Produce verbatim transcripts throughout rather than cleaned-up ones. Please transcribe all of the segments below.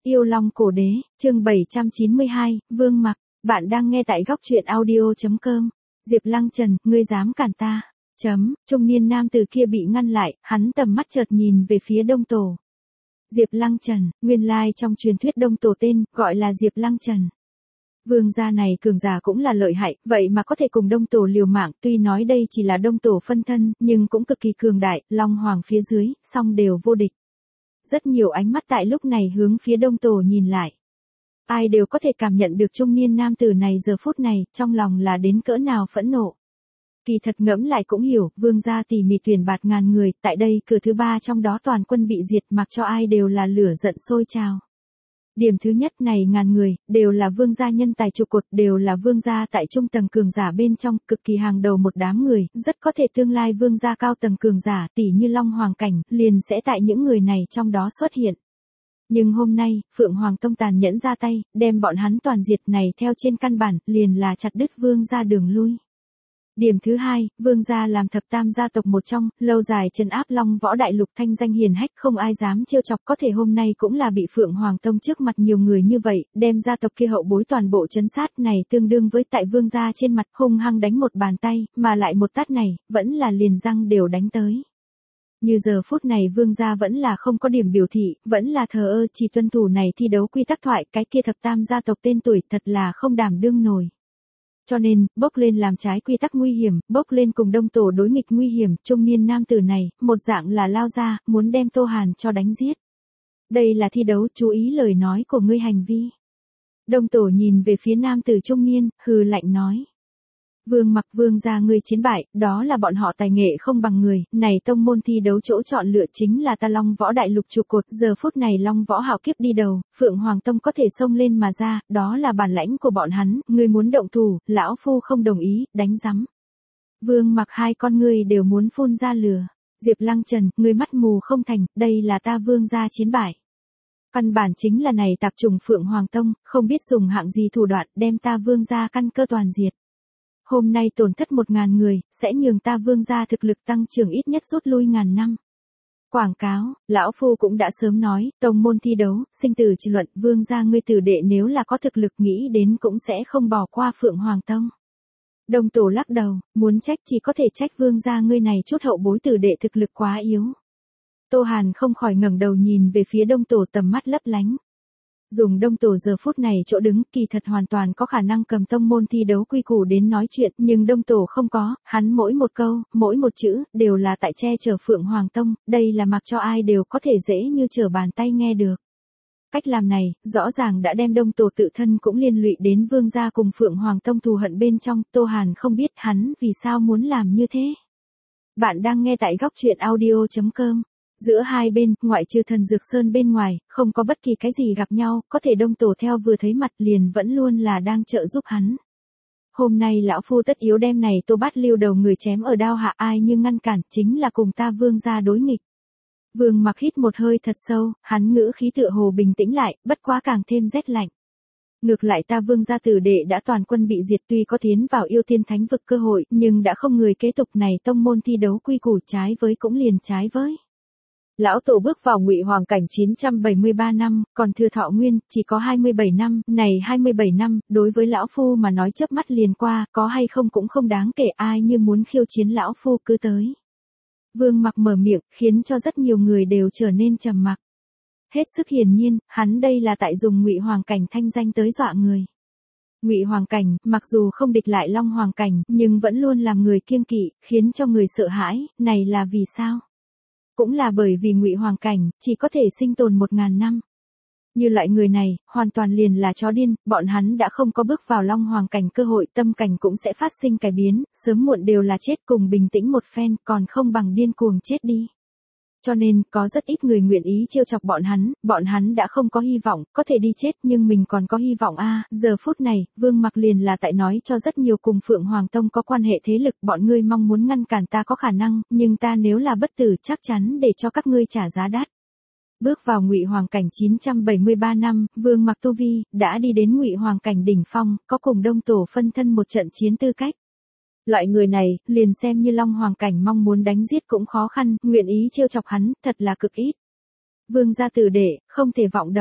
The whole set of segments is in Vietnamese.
Yêu Long Cổ Đế, chương bảy trăm chín mươi hai, Vương Mặc, bạn đang nghe tại góc truyện audio.com. Diệp Lăng Trần, ngươi dám cản ta? Chấm, trung niên nam từ kia bị ngăn lại, hắn tầm mắt chợt nhìn về phía Đông Tổ. Diệp Lăng Trần, nguyên lai trong truyền thuyết Đông Tổ tên, gọi là Diệp Lăng Trần. Vương gia này cường giả cũng là lợi hại, vậy mà có thể cùng Đông Tổ liều mạng, tuy nói đây chỉ là Đông Tổ phân thân, nhưng cũng cực kỳ cường đại, Long Hoàng phía dưới, song đều vô địch. Rất nhiều ánh mắt tại lúc này hướng phía Đông Tổ nhìn lại. Ai đều có thể cảm nhận được trung niên nam tử này giờ phút này, trong lòng là đến cỡ nào phẫn nộ. Kỳ thật ngẫm lại cũng hiểu, vương gia tỉ mỉ tuyển bạt ngàn người, tại đây cửa thứ ba trong đó toàn quân bị diệt, mặc cho ai đều là lửa giận sôi trào. Điểm thứ nhất này ngàn người, đều là vương gia nhân tài trụ cột, đều là vương gia tại trung tầng cường giả bên trong, cực kỳ hàng đầu một đám người, rất có thể tương lai vương gia cao tầng cường giả tỷ như Long Hoàng cảnh, liền sẽ tại những người này trong đó xuất hiện. Nhưng hôm nay, Phượng Hoàng Tông tàn nhẫn ra tay, đem bọn hắn toàn diệt này theo trên căn bản, liền là chặt đứt vương gia đường lui. Điểm thứ hai, vương gia làm thập tam gia tộc một trong, lâu dài trấn áp Long Võ Đại Lục thanh danh hiền hách, không ai dám trêu chọc, có thể hôm nay cũng là bị Phượng Hoàng Tông trước mặt nhiều người như vậy, đem gia tộc kia hậu bối toàn bộ trấn sát, này tương đương với tại vương gia trên mặt hung hăng đánh một bàn tay, mà lại một tát này, vẫn là liền răng đều đánh tới. Như giờ phút này vương gia vẫn là không có điểm biểu thị, vẫn là thờ ơ, chỉ tuân thủ này thi đấu quy tắc thoại, cái kia thập tam gia tộc tên tuổi thật là không đảm đương nổi. Cho nên, bốc lên làm trái quy tắc nguy hiểm, bốc lên cùng Đông Tổ đối nghịch nguy hiểm, trung niên nam tử này, một dạng là lao ra, muốn đem Tô Hàn cho đánh giết. Đây là thi đấu, chú ý lời nói của ngươi hành vi. Đông Tổ nhìn về phía nam tử trung niên, hừ lạnh nói. Vương Mặc, vương gia ngươi chiến bại, đó là bọn họ tài nghệ không bằng người, này tông môn thi đấu chỗ chọn lựa chính là ta Long Võ Đại Lục trụ cột, giờ phút này Long Võ hạo kiếp đi đầu, Phượng Hoàng Tông có thể xông lên mà ra, đó là bản lãnh của bọn hắn, ngươi muốn động thủ, lão phu không đồng ý, đánh rắm. Vương Mặc hai con ngươi đều muốn phun ra lửa. Diệp Lăng Trần, ngươi mắt mù không thành, đây là ta vương gia chiến bại. Căn bản chính là này tạp trùng Phượng Hoàng Tông, không biết dùng hạng gì thủ đoạn, đem ta vương gia căn cơ toàn diệt. Hôm nay tổn thất một ngàn người, sẽ nhường ta vương gia thực lực tăng trưởng ít nhất rút lui ngàn năm. Quảng cáo, lão phu cũng đã sớm nói, tông môn thi đấu, sinh tử trị luận, vương gia ngươi tử đệ nếu là có thực lực nghĩ đến cũng sẽ không bỏ qua Phượng Hoàng Tông. Đông Tổ lắc đầu, muốn trách chỉ có thể trách vương gia ngươi này chút hậu bối tử đệ thực lực quá yếu. Tô Hàn không khỏi ngẩng đầu nhìn về phía Đông Tổ tầm mắt lấp lánh. Dùng Đông Tổ giờ phút này chỗ đứng, kỳ thật hoàn toàn có khả năng cầm tông môn thi đấu quy củ đến nói chuyện, nhưng Đông Tổ không có, hắn mỗi một câu, mỗi một chữ, đều là tại che chở Phượng Hoàng Tông, đây là mặc cho ai đều có thể dễ như trở bàn tay nghe được. Cách làm này, rõ ràng đã đem Đông Tổ tự thân cũng liên lụy đến vương gia cùng Phượng Hoàng Tông thù hận bên trong, Tô Hàn không biết hắn vì sao muốn làm như thế. Bạn đang nghe tại góc truyện audio.com. Giữa hai bên, ngoại trừ Thần Dược Sơn bên ngoài, không có bất kỳ cái gì gặp nhau, có thể Đông Tổ theo vừa thấy mặt liền vẫn luôn là đang trợ giúp hắn. Hôm nay lão phu tất yếu đem này Tô Bát Lưu đầu người chém ở đao hạ, ai nhưng ngăn cản, chính là cùng ta vương gia đối nghịch. Vương Mặc hít một hơi thật sâu, hắn ngữ khí tựa hồ bình tĩnh lại, bất quá càng thêm rét lạnh. Ngược lại ta vương gia tử đệ đã toàn quân bị diệt, tuy có tiến vào yêu tiên thánh vực cơ hội, nhưng đã không người kế tục này tông môn thi đấu quy củ, trái với cũng liền trái với. Lão Tổ bước vào Ngụy Hoàng cảnh chín trăm bảy mươi ba năm, còn thừa thọ nguyên, chỉ có hai mươi bảy năm, này hai mươi bảy năm, đối với lão phu mà nói chớp mắt liền qua, có hay không cũng không đáng kể, ai như muốn khiêu chiến lão phu cứ tới. Vương Mặc mở miệng, khiến cho rất nhiều người đều trở nên trầm mặc. Hết sức hiển nhiên, hắn đây là tại dùng Ngụy Hoàng cảnh thanh danh tới dọa người. Ngụy Hoàng cảnh, mặc dù không địch lại Long Hoàng cảnh, nhưng vẫn luôn làm người kiêng kỵ, khiến cho người sợ hãi, này là vì sao? Cũng là bởi vì Ngụy Hoàng cảnh chỉ có thể sinh tồn một ngàn năm. Như loại người này, hoàn toàn liền là chó điên, bọn hắn đã không có bước vào Long Hoàng cảnh cơ hội, tâm cảnh cũng sẽ phát sinh cải biến, sớm muộn đều là chết, cùng bình tĩnh một phen, còn không bằng điên cuồng chết đi. Cho nên, có rất ít người nguyện ý trêu chọc bọn hắn, bọn hắn đã không có hy vọng, có thể đi chết nhưng mình còn có hy vọng a. À, giờ phút này, Vương Mặc liền là tại nói cho rất nhiều cùng Phượng Hoàng Tông có quan hệ thế lực, bọn ngươi mong muốn ngăn cản ta có khả năng, nhưng ta nếu là bất tử chắc chắn để cho các ngươi trả giá đắt. Bước vào Ngụy Hoàng cảnh chín trăm bảy mươi ba năm, Vương Mặc tu vi đã đi đến Ngụy Hoàng cảnh đỉnh phong, có cùng Đông Tổ phân thân một trận chiến tư cách. Loại người này, liền xem như Long Hoàng cảnh mong muốn đánh giết cũng khó khăn, nguyện ý trêu chọc hắn, thật là cực ít. Vương gia tử đệ, không thể vọng động.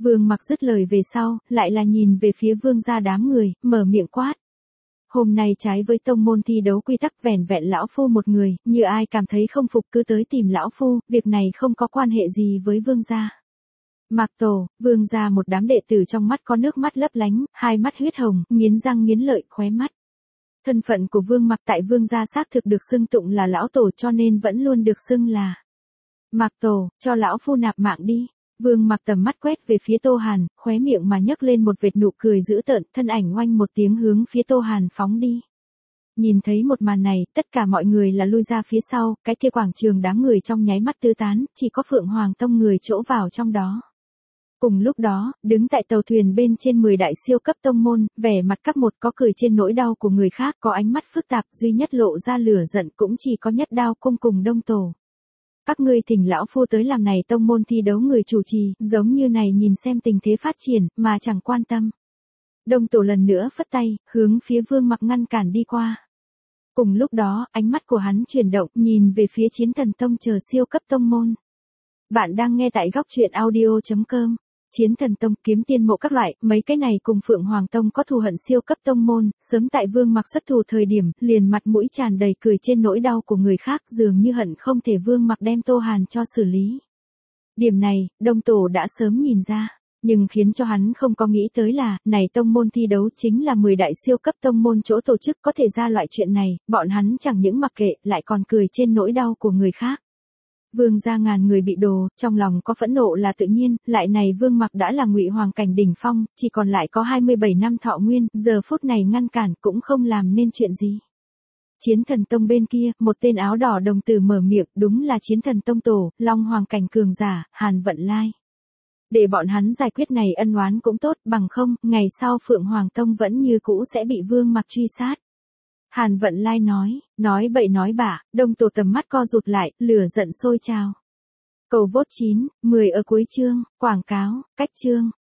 Vương Mặc dứt lời về sau, lại là nhìn về phía vương gia đám người, mở miệng quát. Hôm nay trái với tông môn thi đấu quy tắc vẻn vẹn lão phu một người, như ai cảm thấy không phục cứ tới tìm lão phu, việc này không có quan hệ gì với vương gia. Mạc Tổ, vương gia một đám đệ tử trong mắt có nước mắt lấp lánh, hai mắt huyết hồng, nghiến răng nghiến lợi, khóe mắt. Thân phận của Vương Mặc tại vương gia xác thực được xưng tụng là lão tổ cho nên vẫn luôn được xưng là Mạc Tổ, cho lão phu nạp mạng đi. Vương Mặc tầm mắt quét về phía Tô Hàn, khóe miệng mà nhấc lên một vệt nụ cười dữ tợn, thân ảnh oanh một tiếng hướng phía Tô Hàn phóng đi. Nhìn thấy một màn này, tất cả mọi người là lui ra phía sau, cái kia quảng trường đám người trong nháy mắt tứ tán, chỉ có Phượng Hoàng Tông người chỗ vào trong đó. Cùng lúc đó, đứng tại tàu thuyền bên trên mười đại siêu cấp tông môn, vẻ mặt các một có cười trên nỗi đau của người khác, có ánh mắt phức tạp, duy nhất lộ ra lửa giận cũng chỉ có Nhất Đao Cung cùng Đông Tổ. Các ngươi thỉnh lão phu tới làm này tông môn thi đấu người chủ trì, giống như này nhìn xem tình thế phát triển, mà chẳng quan tâm. Đông Tổ lần nữa phất tay, hướng phía Vương Mặc ngăn cản đi qua. Cùng lúc đó, ánh mắt của hắn chuyển động, nhìn về phía Chiến Thần Tông chờ siêu cấp tông môn. Bạn đang nghe tại góc truyện audio chấm com. Chiến Thần Tông, Kiếm Tiên Mộ các loại, mấy cái này cùng Phượng Hoàng Tông có thù hận siêu cấp tông môn, sớm tại Vương Mặc xuất thủ thời điểm, liền mặt mũi tràn đầy cười trên nỗi đau của người khác, dường như hận không thể Vương Mặc đem Tô Hàn cho xử lý. Điểm này, Đông Tổ đã sớm nhìn ra, nhưng khiến cho hắn không có nghĩ tới là, này tông môn thi đấu chính là mười đại siêu cấp tông môn chỗ tổ chức có thể ra loại chuyện này, bọn hắn chẳng những mặc kệ, lại còn cười trên nỗi đau của người khác. Vương gia ngàn người bị đồ, trong lòng có phẫn nộ là tự nhiên, lại này Vương Mặc đã là Ngụy Hoàng cảnh đỉnh phong, chỉ còn lại có hai mươi bảy năm thọ nguyên, giờ phút này ngăn cản cũng không làm nên chuyện gì. Chiến Thần Tông bên kia, một tên áo đỏ đồng tử mở miệng, đúng là Chiến Thần Tông tổ, Long Hoàng cảnh cường giả, Hàn Vận Lai. Để bọn hắn giải quyết này ân oán cũng tốt, bằng không, ngày sau Phượng Hoàng Tông vẫn như cũ sẽ bị Vương Mặc truy sát. Hàn Vận Lai nói, nói bậy nói bạ, Đông Tổ tầm mắt co rụt lại, lửa giận sôi trào. Cầu vote chín, mười ở cuối chương, quảng cáo, cách chương.